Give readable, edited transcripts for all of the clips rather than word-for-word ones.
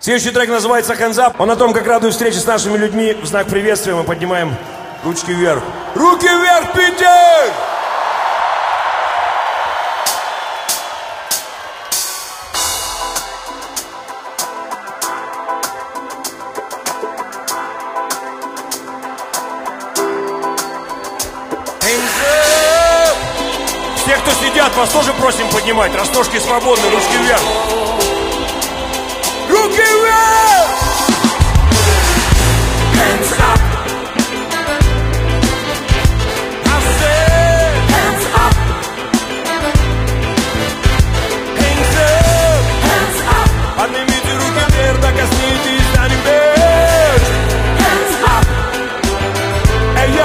Следующий трек называется «Hands Up». Он о том, как радует встречи с нашими людьми. В знак приветствия мы поднимаем ручки вверх. Руки вверх, Питер! Все, кто сидят, вас тоже просим поднимать. Раз ножки свободны, ручки вверх. Руки вверх! Hands up. I said hands up. Hands up. Hands up. Поднимите руки вверх, да коснитесь до небес. Hands up. Эй, yo.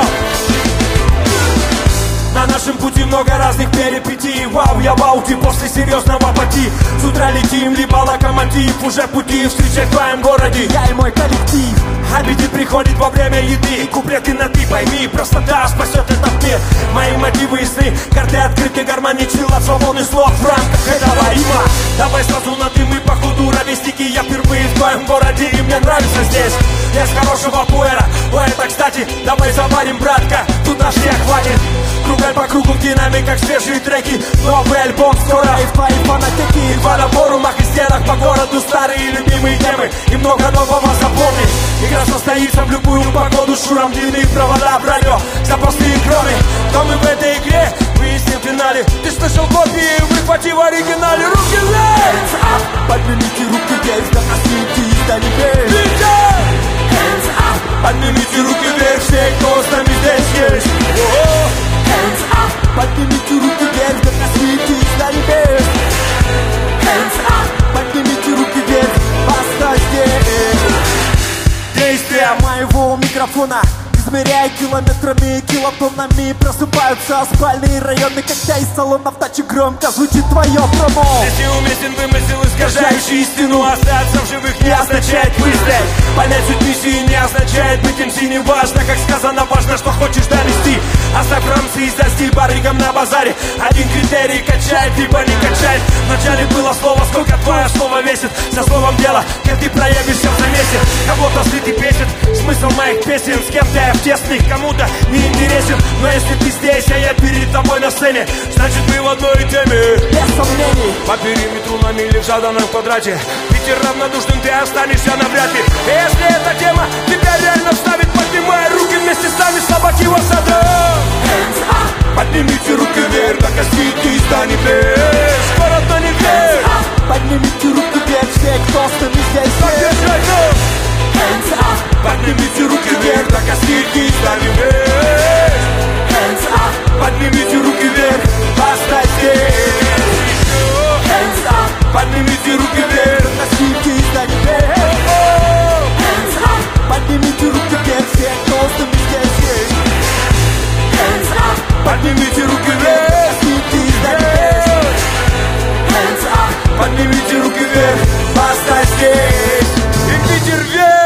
На нашем пути много разных перипетий. Вау, я в ауте после серьезного пути. С утра летим, либо локомотив. Уже в пути встречать в твоем городе. Я и мой коллектив. Аппетит приходит во время еды. Куплеты на ты пойми, простота спасет этот мир. Мои мотивы ясны, карты открыты, гармоничны. Свободный слов в рамках этого рима. Давай сразу на ты, мы походу ровесники. Я впервые в твоем городе и мне нравится здесь. Я с хорошего пуэра. Ой, это кстати, давай заварим, братка. Тут наш всех хватит. Кругай по кругу в динамиках свежие треки. Новый альбом скоро и в твоей фанатеке. И на форумах и стенах по городу старые любимые темы. И много нового запомни. Игра состоится в любую погоду. Шуром длинные провода в радио. Запасные кроны. Но мы в этой игре выясним в финале. Ты слышал копии, выхвати в оригинале. Руки вверх! Поднимите руки вверх, да коснитесь до небес. Hands up! Поднимите руки вверх, все, кто с нами здесь есть. Hands up! Поднимите руки вверх, да коснитесь до небес. Hands up! Поднимите руки вверх, поставь здесь. Действия моего микрофона измеряя километрами и килотоннами. Просыпаются спальные районы, когда из салонов тачи громко звучит твое промо. Здесь неуместен вымысел, искажающий истину. Остаться в живых не означает выстрелить. Понять суть миссии не означает быть МС. Не важно, как сказано, важно, что хочешь донести. Оставь рамсы и за стиль барыгам на базаре. Один критерий качает, либо не качает. Вначале было слово, сколько твое слово весит. За словом дело, как ты проявишься в замесе. Кого-то слит и бесит смысл моих песен. С кем-то я в тесных, кому-то не интересен. Но если ты здесь, а я перед тобой на сцене, значит мы в одной теме. Без сомнений. По периметру на мили в заданном квадрате. Питер равнодушным, ты останешься навряд ли. И если эта тема тебя реально вставит, поднимай руки вместе с нами, собаки в осаду. Поднимите руки вверх, да коснитесь до небес. Город на небес. Поднимите руки вверх, все, кто с нами здесь есть. Поднимите руки вверх, да коснитесь до небес. Поднимите руки вверх, поставь здесь. Поднимите руки вверх, коснитесь до небес. Поднимите руки вверх, все, кто с нами здесь есть. Поднимите руки вверх, коснитесь до небес. Поднимите руки вверх, поставь здесь. И Питер вверх.